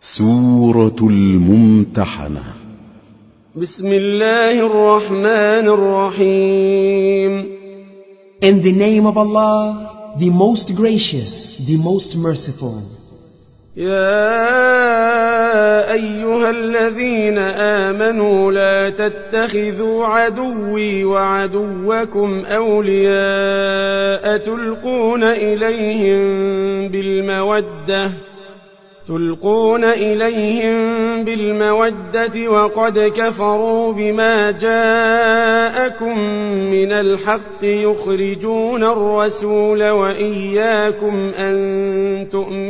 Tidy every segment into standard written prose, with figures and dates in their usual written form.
سورة الممتحنة. بسم الله الرحمن الرحيم. In the name of Allah, the most gracious, the most merciful. يا أيها الذين آمنوا لا تتخذوا عدوي وعدوكم أولياء تلقون إليهم بالمودة وقد كفروا بما جاءكم من الحق يخرجون الرسول وإياكم أن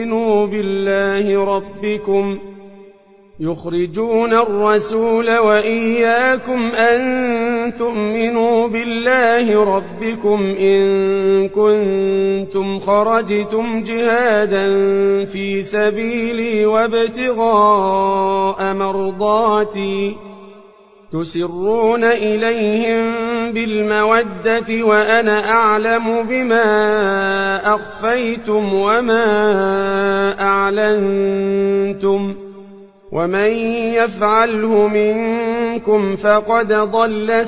تؤمنوا بالله ربكم إن كنتم خرجتم جهادا في سبيلي وابتغاء مرضاتي تسرون إليهم بالمودة وأنا أعلم بما أخفيتم وما أعلنتم ومن يفعله منكم فقد ضل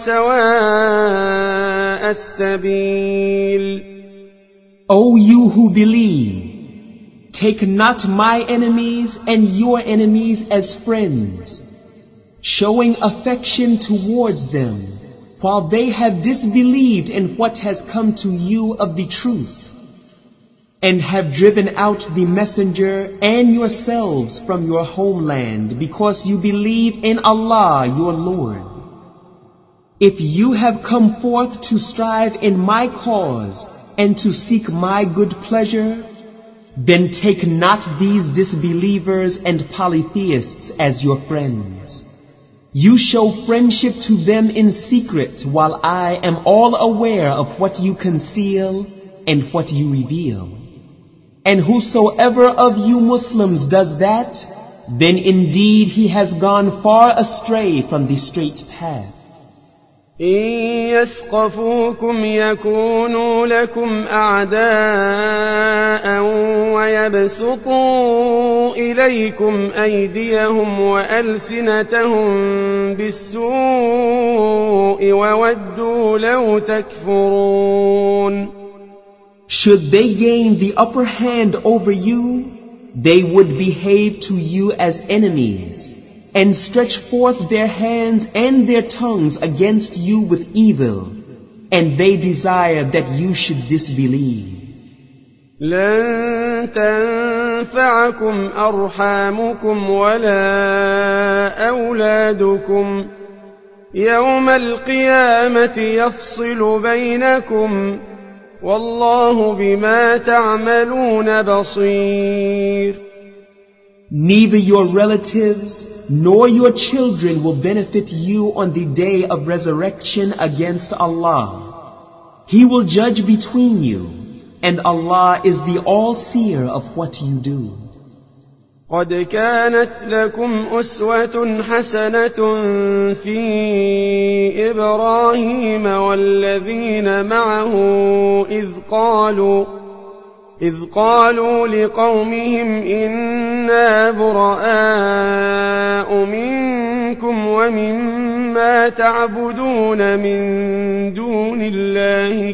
سواء السبيل. O you who believe, take not my enemies and your enemies as friends, showing affection towards them while they have disbelieved in what has come to you of the truth, and have driven out the messenger and yourselves from your homeland because you believe in Allah your Lord. If you have come forth to strive in my cause and to seek my good pleasure, then take not these disbelievers and polytheists as your friends. You show friendship to them in secret while I am all aware of what you conceal and what you reveal. And whosoever of you Muslims does that, then indeed he has gone far astray from the straight path. إن يثقفوكم يكونوا لكم أعداء ويبسطوا إليكم أيديهم وألسنتهم بالسوء وودوا لو تكفرون. Should they gain the upper hand over you, they would behave to you as enemies, and stretch forth their hands and their tongues against you with evil, and they desire that you should disbelieve. لن تنفعكم أرحامكم ولا أولادكم يوم القيامة يفصل بينكم والله بما تعملون بصير. Neither your relatives nor your children will benefit you on the day of resurrection against Allah. He will judge between you, and Allah is the all-seer of what you do. قد كانت لكم أسوة حسنة في إبراهيم والذين معه إذ قالوا لقومهم إنا براء منكم ومما تعبدون من دون الله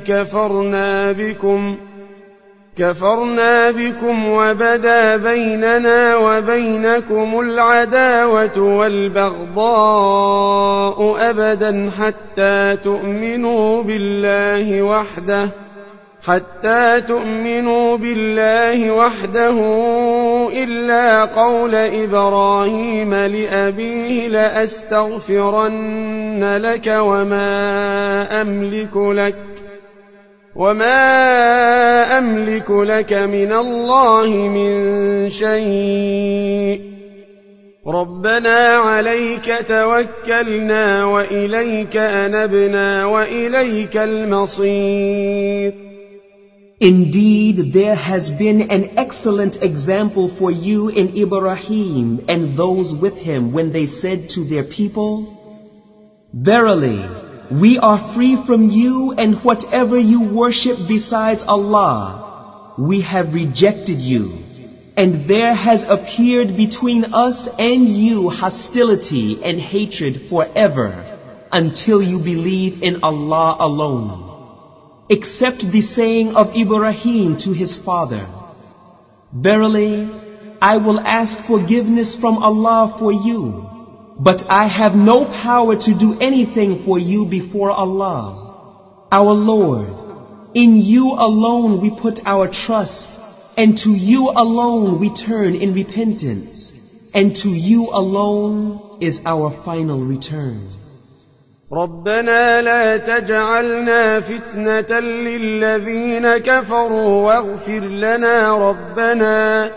كفرنا بكم وبدا بيننا وبينكم العداوة والبغضاء أبدا حتى تؤمنوا بالله وحده إلا قول إبراهيم لأبيه لأستغفرن لك وما أملك لك من الله من شيء ربنا عليك توكلنا وإليك أنبنا وإليك المصير. Indeed, there has been an excellent example for you in Ibrahim and those with him when they said to their people, Verily, we are free from you and whatever you worship besides Allah. We have rejected you, And there has appeared between us and you hostility and hatred forever until you believe in Allah alone. Except the saying of Ibrahim to his father, "Verily, I will ask forgiveness from Allah for you, but I have no power to do anything for you before Allah. Our Lord, in you alone we put our trust, and to you alone we turn in repentance, and to you alone is our final return." ربنا لا تجعلنا فتنة للذين كفروا واغفر لنا ربنا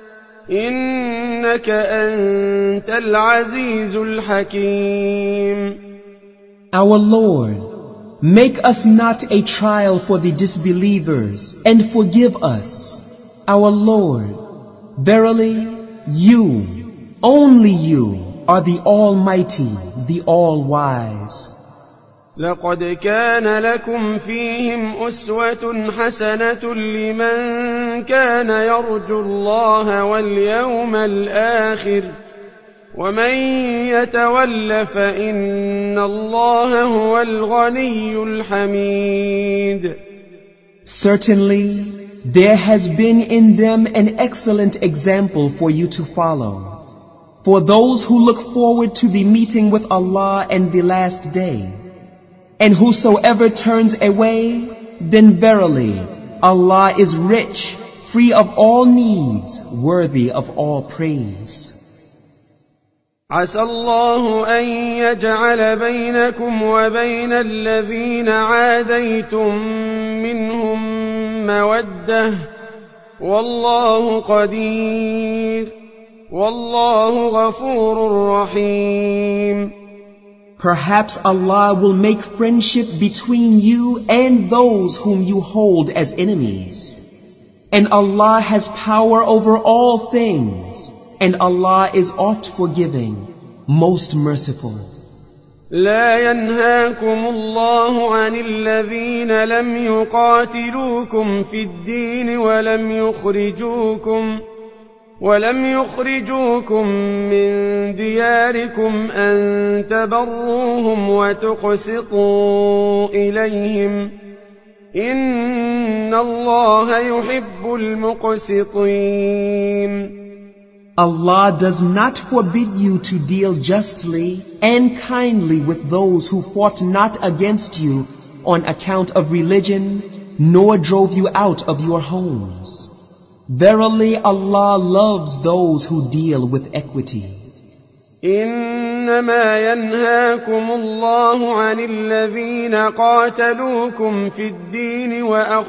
إنك أنت العزيز الحكيم. Our Lord, make us not a trial for the disbelievers, and forgive us. Our Lord, verily, you, only you, are the Almighty, the All-Wise. لقد كان لكم فيهم أسوة حسنة لمن كان يرجو الله واليوم الآخر ومن يتول فإن الله هو الغني الحميد. Certainly, there has been in them an excellent example for you to follow. For those who look forward to the meeting with Allah and the last day. And whosoever turns away, then verily, Allah is rich, free of all needs, worthy of all praise. عسى الله أن يجعل بينكم وبين الذين عاديتم منهم مودة والله قدير والله غفور رحيم. Perhaps Allah will make friendship between you and those whom you hold as enemies. And Allah has power over all things, and Allah is oft forgiving, most merciful. لا ينهاكم الله عن الذين لم يقاتلوكم في الدين ولم يخرجوكم من دياركم أن تبروهم وتقسطوا إليهم إن الله يحب المقسطين. Allah does not forbid you to deal justly and kindly with those who fought not against you on account of religion, nor drove you out of your homes. Verily Allah loves those who deal with equity. إنما ينهاكم الله عن الذين قاتلوكم في الدين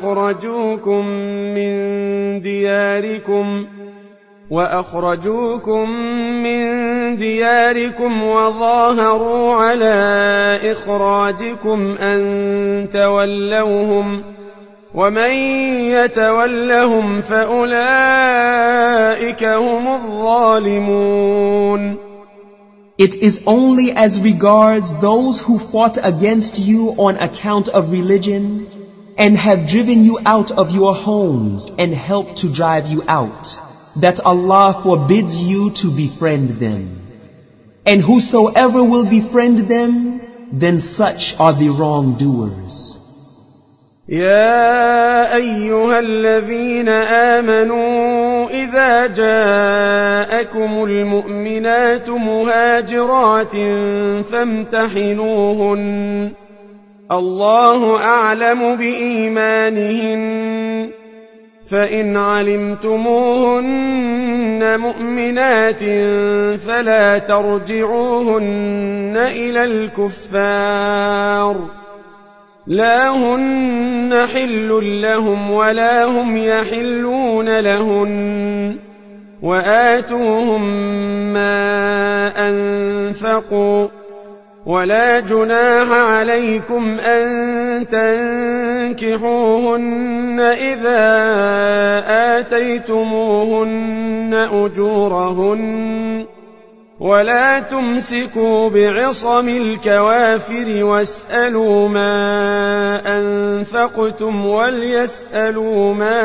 وأخرجوكم من دياركم وظاهروا على إخراجكم أن تولوهم ومن يتولهم فأولئك هم الظالمون. It is only as regards those who fought against you on account of religion and have driven you out of your homes and helped to drive you out, that Allah forbids you to befriend them. And whosoever will befriend them, then such are the wrongdoers. يا أيها الذين آمنوا إذا جاءكم المؤمنات مهاجرات فامتحنوهن الله أعلم بإيمانهن فإن علمتموهن مؤمنات فلا ترجعوهن إلى الكفار لا هن حل لهم ولا هم يحلون لهن وآتوهم ما أنفقوا ولا جناح عليكم أن تنكحوهن إذا آتيتموهن أجورهن ولا تمسكوا بعصم الكوافر واسألوا ما أنفقتم وليسألوا ما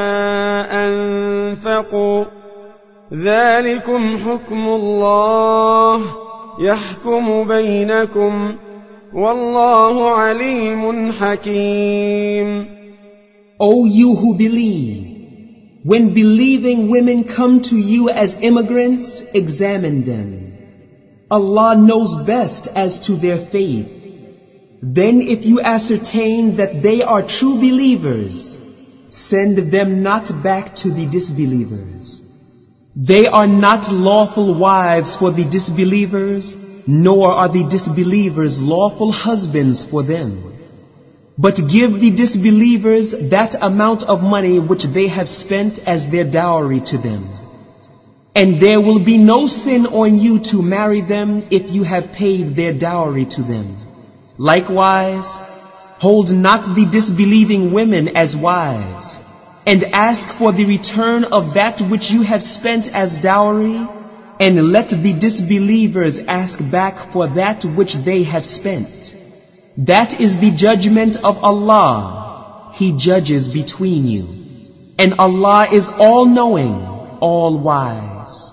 أنفقوا ذلكم حكم الله يحكم بينكم والله عليم حكيم. O you who believe, when believing women come to you as immigrants, examine them. Allah knows best as to their faith. Then if you ascertain that they are true believers, send them not back to the disbelievers. They are not lawful wives for the disbelievers, nor are the disbelievers lawful husbands for them. But give the disbelievers that amount of money which they have spent as their dowry to them. And there will be no sin on you to marry them if you have paid their dowry to them. Likewise, hold not the disbelieving women as wives, and ask for the return of that which you have spent as dowry, and let the disbelievers ask back for that which they have spent. That is the judgment of Allah. He judges between you. And Allah is all-knowing, all-wise.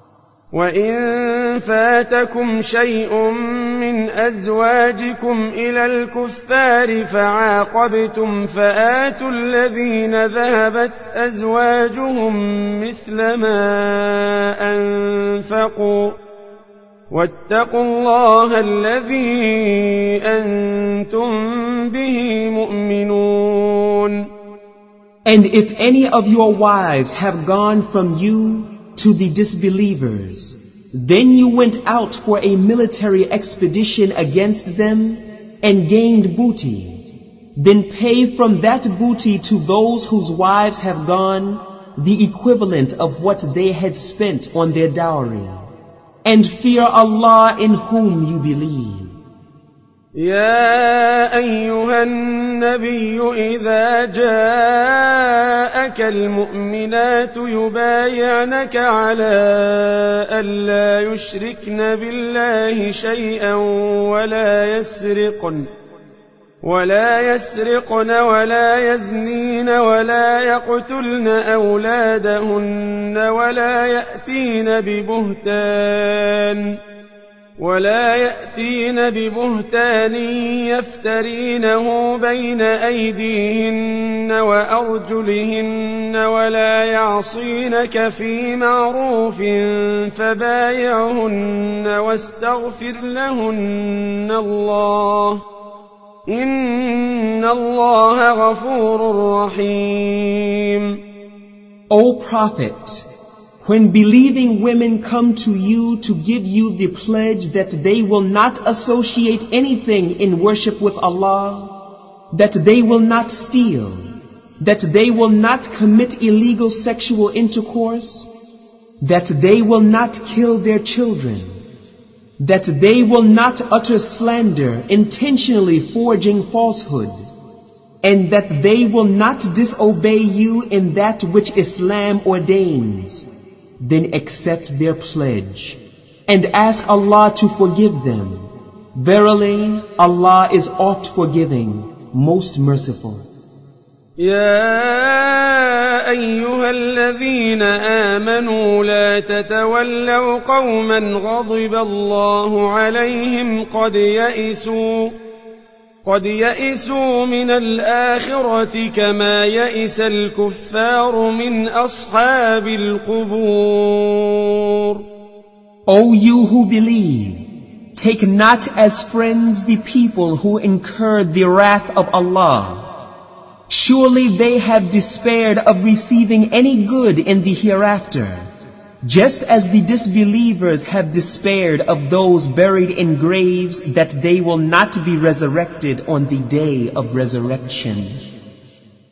وَإِن فَاتَكُمْ شَيْءٌ مِّنْ أَزْوَاجِكُمْ إِلَى الْكُفَّارِ فَعَاقَبْتُمْ فَآتُوا الَّذِينَ ذَهَبَتْ أَزْوَاجُهُمْ مِثْلَ مَا أَنفَقُوا وَاتَّقُوا اللَّهَ الَّذِي أَنْتُمْ بِهِ مُؤْمِنُونَ. And if any of your wives have gone from you to the disbelievers, then you went out for a military expedition against them and gained booty, then pay from that booty to those whose wives have gone the equivalent of what they had spent on their dowry. And fear Allah in whom you believe. يا أيها النبي إذا جاءك المؤمنات يبايعنك على ألا يشركن بالله شيئا ولا يسرقن ولا يزنين ولا يقتلن أولادهن ولا يأتين ببهتان يفترينه بين أيديهن وأرجلهن ولا يعصينك في معروف فبايعهن واستغفر لهن الله إن الله غفور رحيم. O Prophet, when believing women come to you to give you the pledge that they will not associate anything in worship with Allah, that they will not steal, that they will not commit illegal sexual intercourse, that they will not kill their children, that they will not utter slander, intentionally forging falsehood, and that they will not disobey you in that which Islam ordains, then accept their pledge and ask Allah to forgive them. Verily, Allah is oft forgiving, most merciful. يا أيها الذين آمنوا لا تتولوا قوما غضب الله عليهم قد يئسوا من الآخرة كما يئس الكفار من أصحاب القبور. O you who believe, take not as friends the people who incur the wrath of Allah. Surely they have despaired of receiving any good in the hereafter, just as the disbelievers have despaired of those buried in graves that they will not be resurrected on the day of resurrection.